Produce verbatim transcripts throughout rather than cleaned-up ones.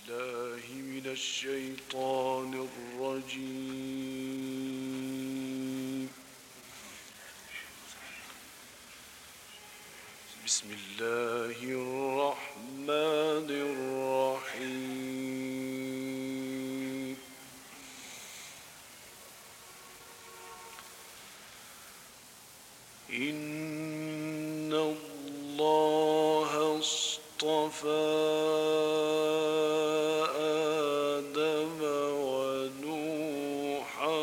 بالله من الشيطان الرجيم. بسم الله الرحمن الرحيم. إن الله اصطفى آدم ونوحا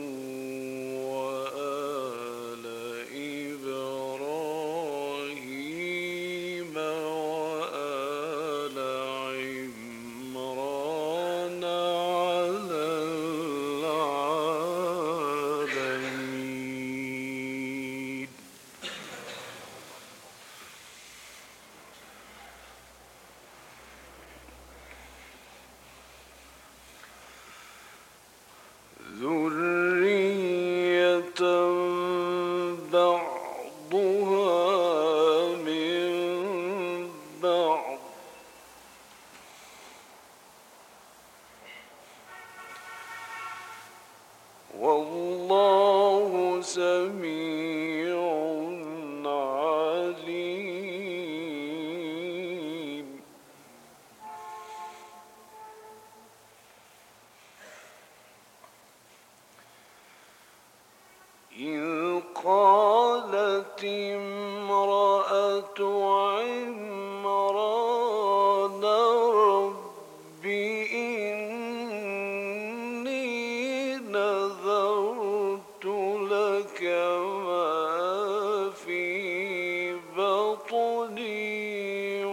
وآل إبراهيم وآل عمران على العالمين. ذرية بعضها من بعض، والله سميع عليم. إذ قالت امرأة عمران رب إني نذرت لك ما في بطني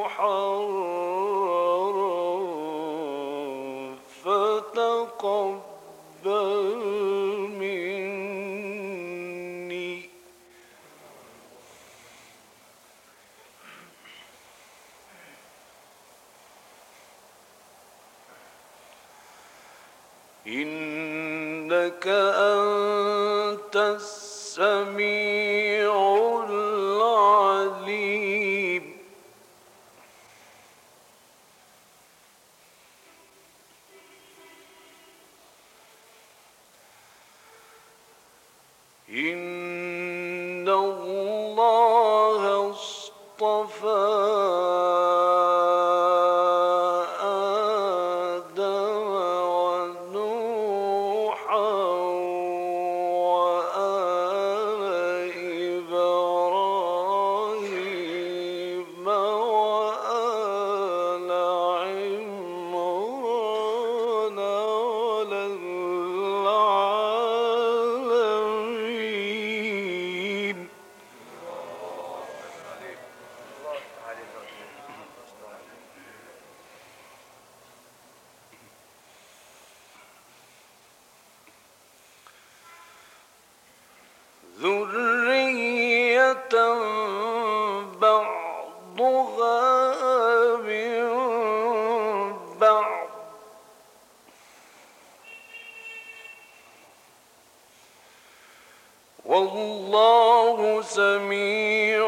محررا فتقبل مني إنك أنت السميع العليم. إن الله اصطفى آدم ونوحا وآل إبراهيم وآل عمران على العالمين. ذرية بعضها من بعض، والله سميع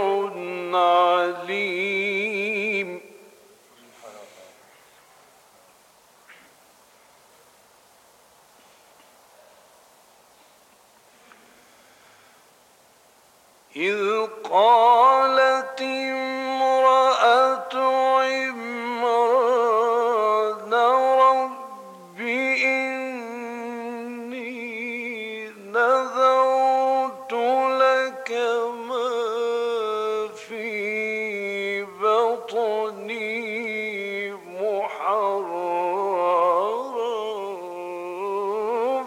عليم. إذ قالت امرأة عمران رب إني نذرت لك ما في بطني محررا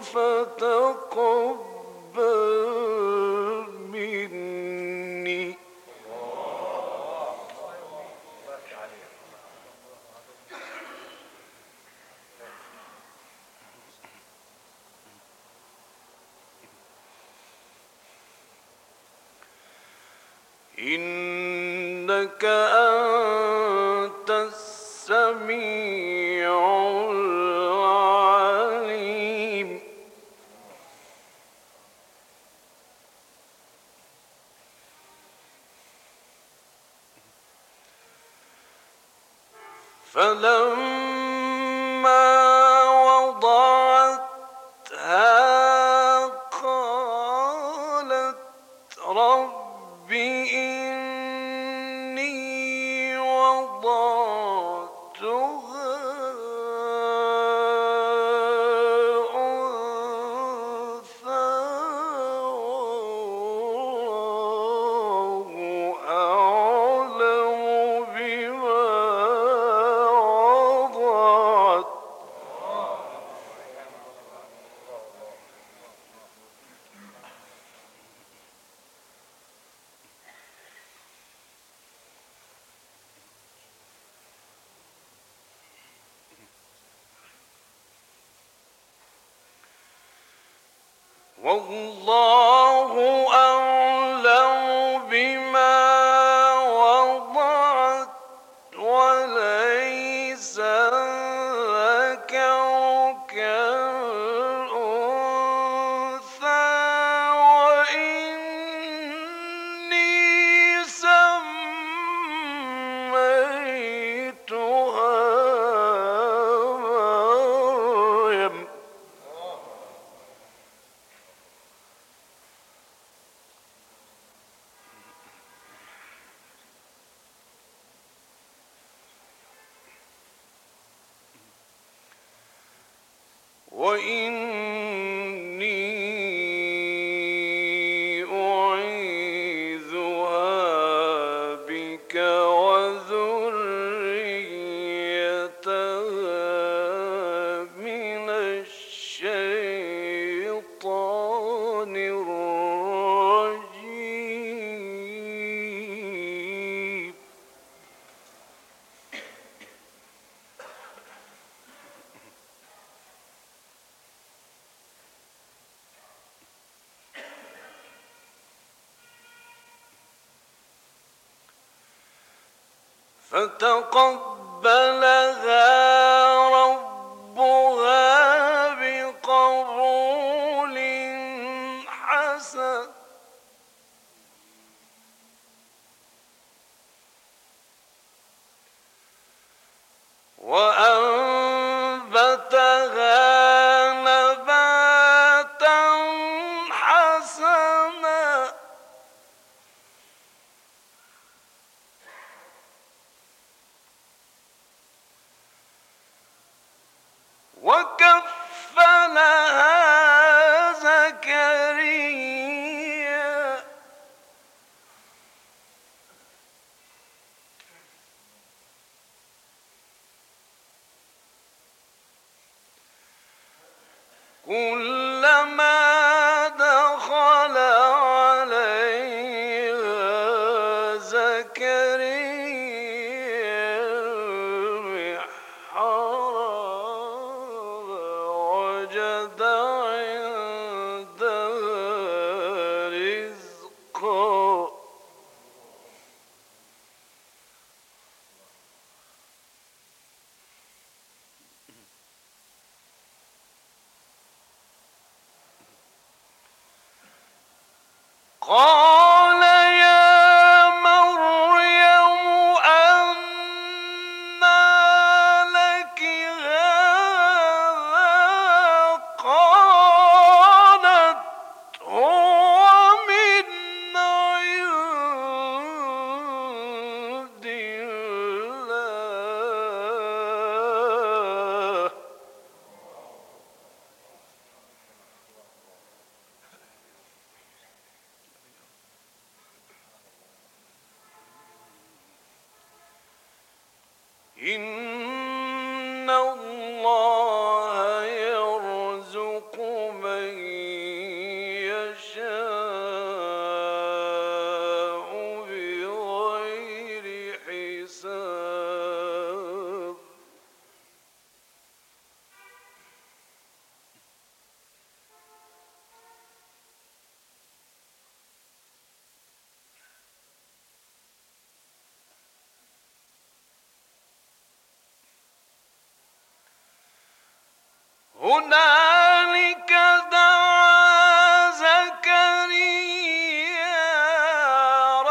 فتقبل مني إنك أنت السميع العليم. فلما وضعتها قالت رب إني وضعتها أنثى والله أعلم بما وضعت والله أعلم بما وضعت وليس الذكر كالأنثى وإني سميتها مريم وإني أعيذها بك وذريتها من الشيطان الرجيم فتقبلها ربها بقبول حسن وأنبتها نباتا حسنا وكفلها زكريا كلما دخل عليها زكريا المحراب وجد عندها رزقا قال يا مريم أنى لك هذا قالت هو من عند الله إن الله يرزق من يشاء بغير حساب هنالك دعا زكريا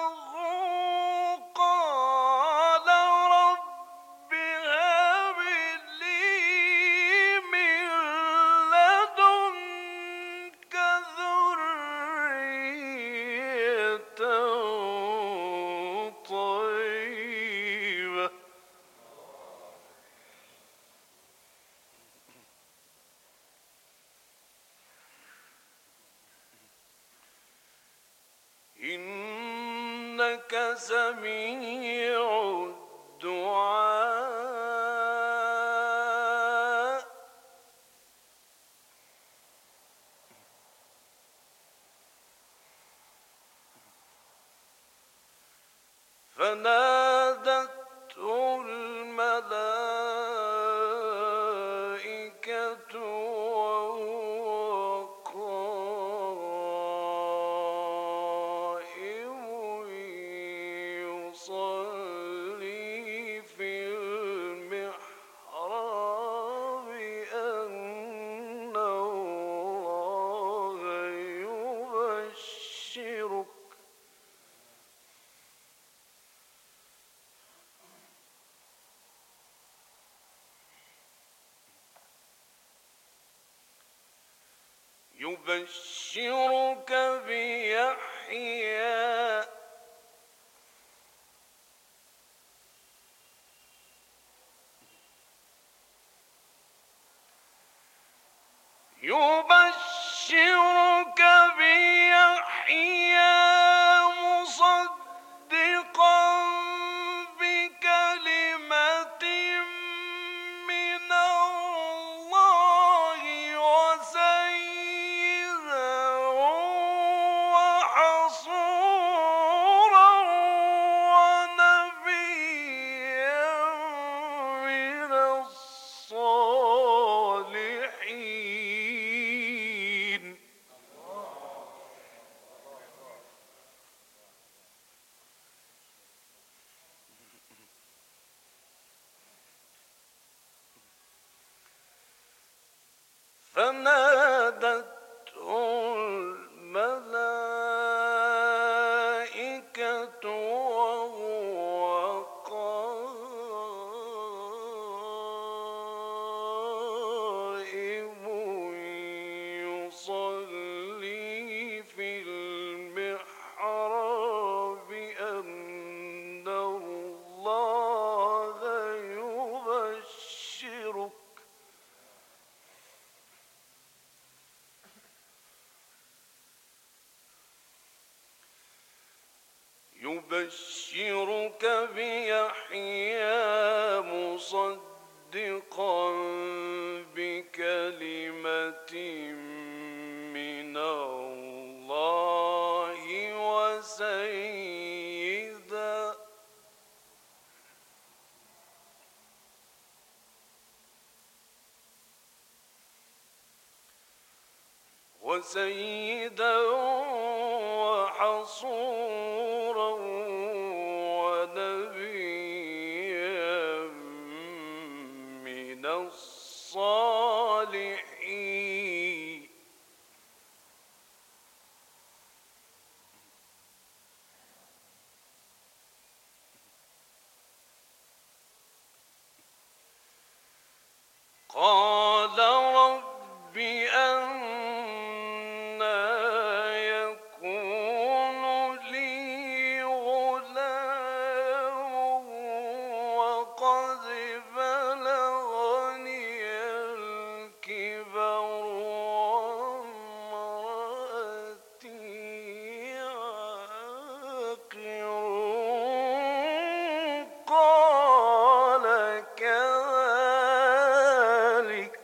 ربه قال رب هب إنك سميع الدعاء فنادته الملائكة وهو قائم يصلي في المحراب أن الله يبشرك يبشرك بيحيى يبشرك بيحيى مصدقا بكلمة من الله وسيدا وحصورا ونبيا من الصالحين فنادته الملائكة وهو قائم يصلي في المحراب أن الله يبشرك يبشرك بيحيى مصدقا بكلمة من الله وسيدا وسيدا وحصورا ونبيا من الصالحين قال رب أنى يكون لي غلام وقد بلغني الكبر وامرأتي عاقر قال كذلك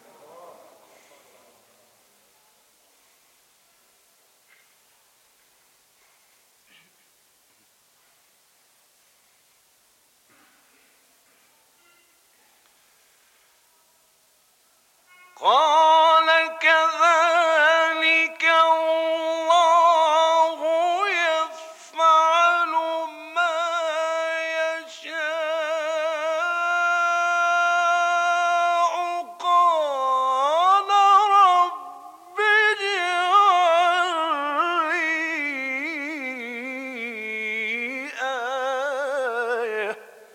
قال كذلك الله يفعل ما يشاء قال رب اجعل لي آية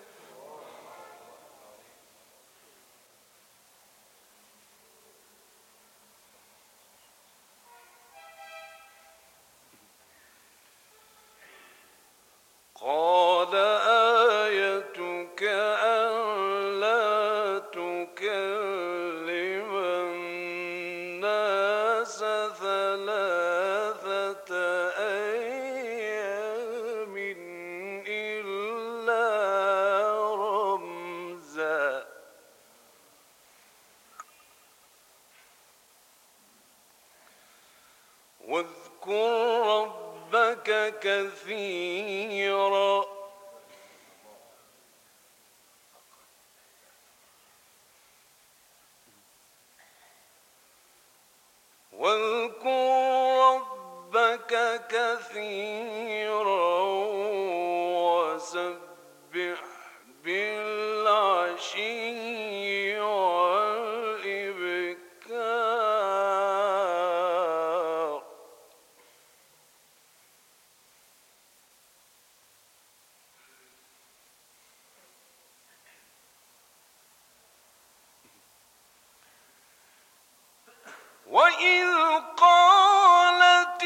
قال آيتك ألا تكلم الناس ثلاثة أيام كثيرا واذكر ربك كثيرا وسبح بالعشي والإبكار وإذ قالت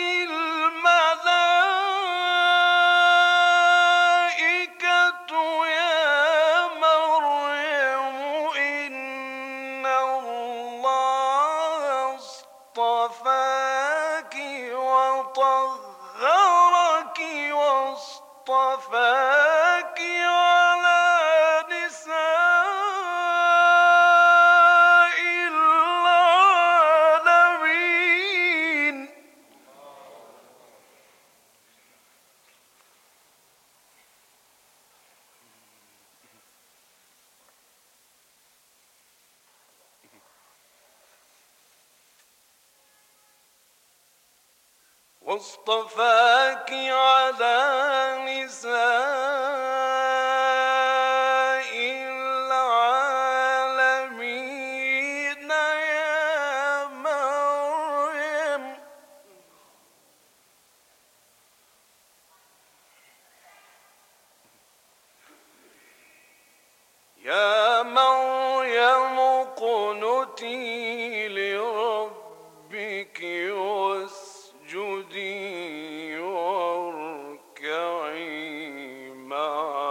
الملائكة يا مريم إن الله اصطفاك وطهرك واصطفاك على نساء العالمين واصطفاك على نساء العالمين يا مريم يا مريم اقنتي لربك واسجدي واركعي مع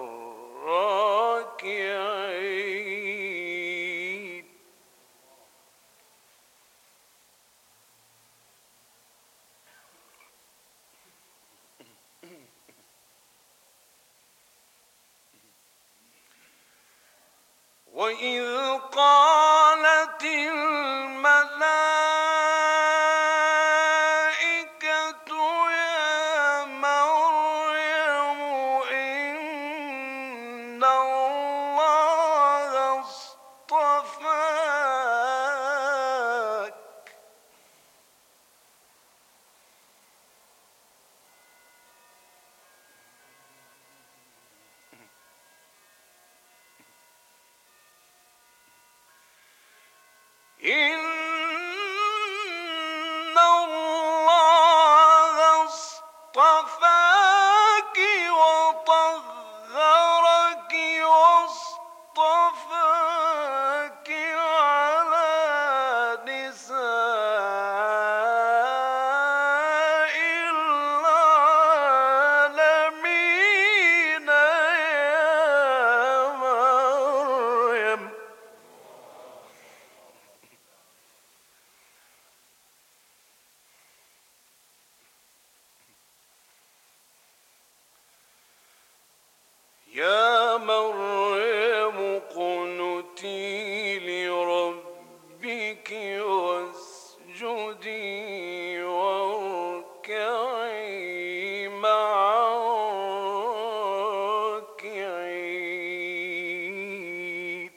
الراكعين وإذ قالت الملائكة يا مريم إن الله اصطفاك إن الله اصطفاك وطهرك واصطفاك على نساء العالمين يا مريم يا مريم اقنتي لربك واسجدي واركعي مع الراكعين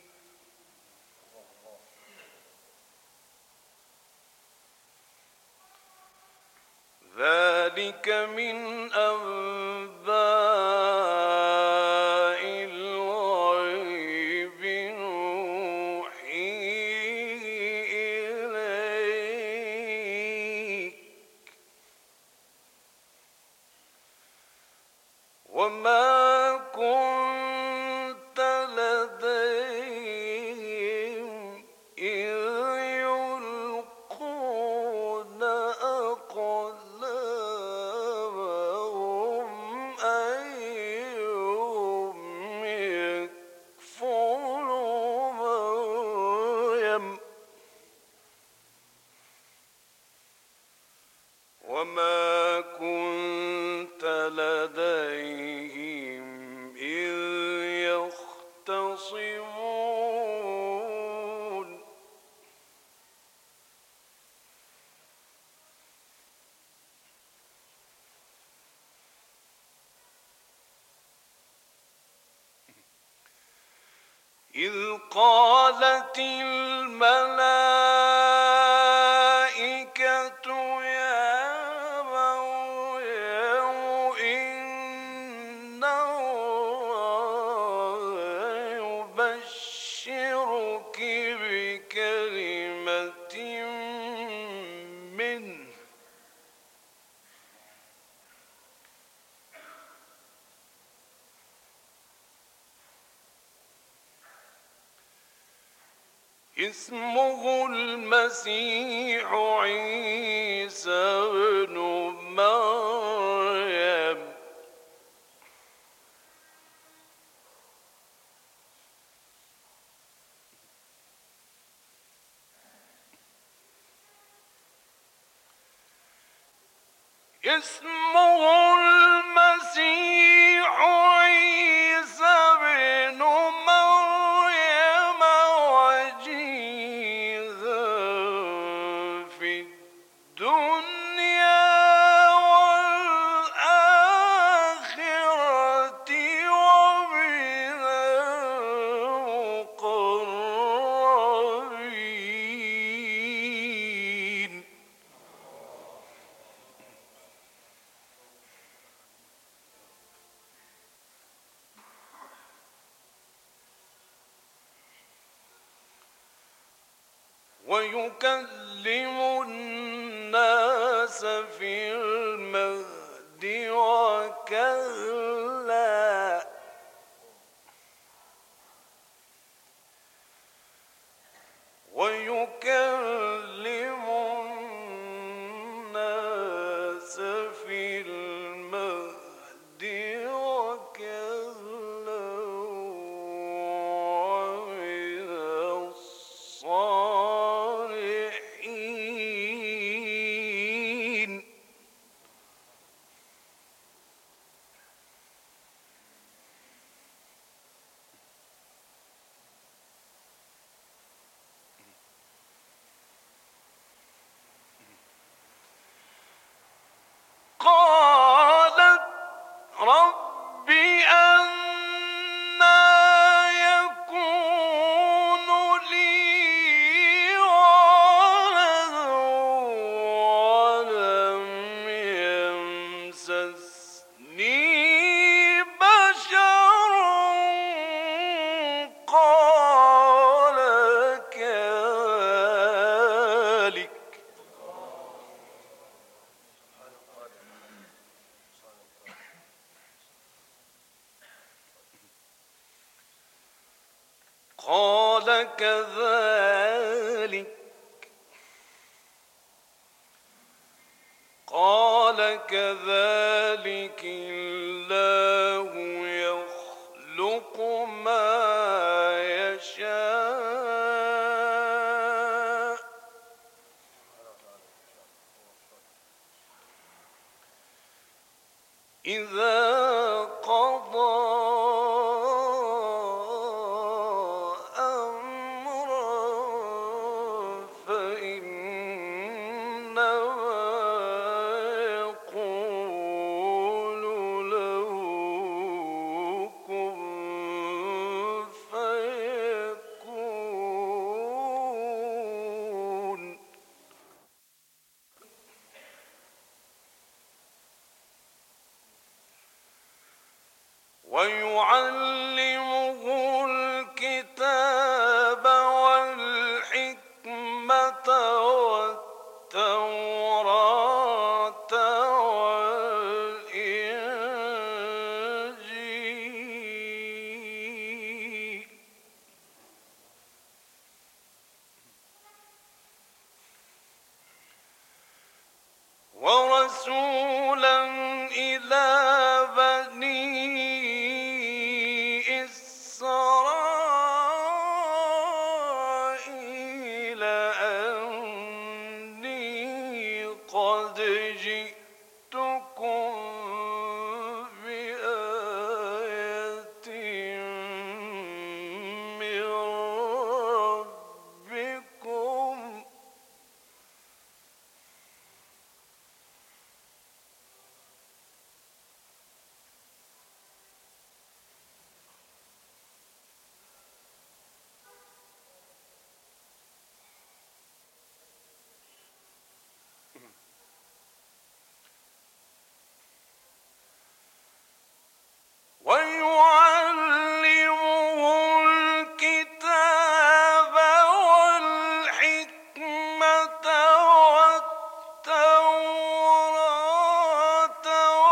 ذلك من أنباء الغيب نوحيه إليك وما كنت لديهم إذ يلقون أقلامهم أيهم يكفل مريم وما كنت لديهم إذ إذ قالت الملائكة يا مريم إن الله يبشرك بكلمة منه اسمه المسيح عيسى ابن مريم اسمه المسيح عيسى ابن مريم وجيها في الدنيا والآخرة ومن المقربين. ويكلم الناس في المهد وكهلا ويكلم الناس في المهد وكهلا ومن الصالحين. قالت رب أنى يكون لي ولد ولم يمسسني بشر قال كذلك قال كذلك قال كذلك الله يخلق ما يشاء إذا قضى ويعلمه الكتاب والحكمة والتوراة والإنجيل ورسولا إلى بني إسرائيل أني قد جئتكم بآية من ربكم ويعلمه الكتاب والحكمة والتوراة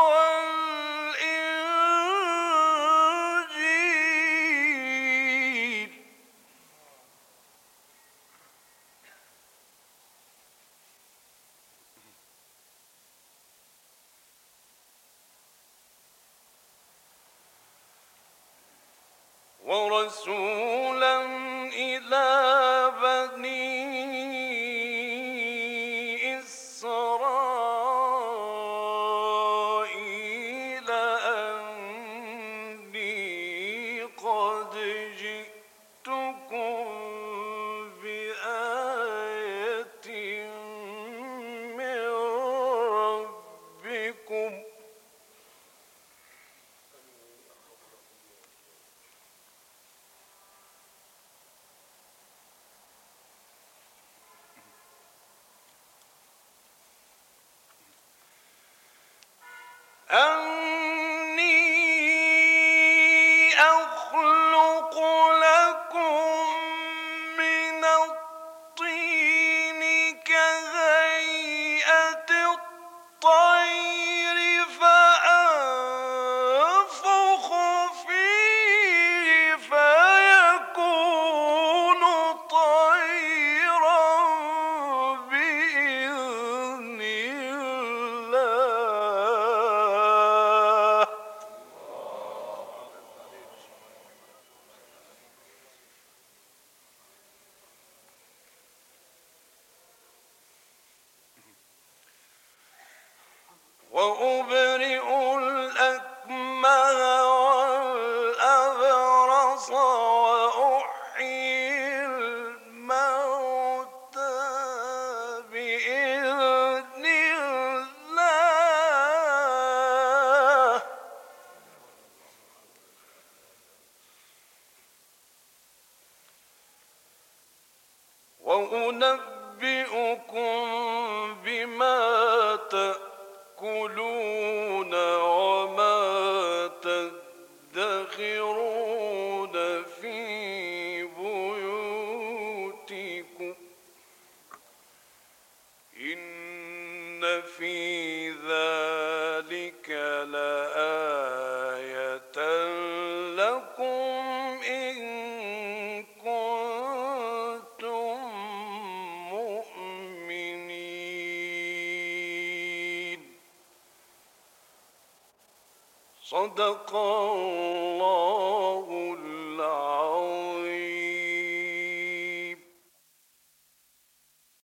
والإنجيل. ورسولا إلى بني إسرائيل أني قد جئتكم بآية من ربكم أني أخلق لكم من الطين كهيئة الطير فأنفخ فيه فيكون طيرا بإذن الله. وأبرئ الأكمه والأبرص وأحيي الموتى بإذن الله. وأنبئكم بما تأكلون وما تدخرون في بيوتكم إن في ذلك لآية لكم إن كنتم مؤمنين. صدق الله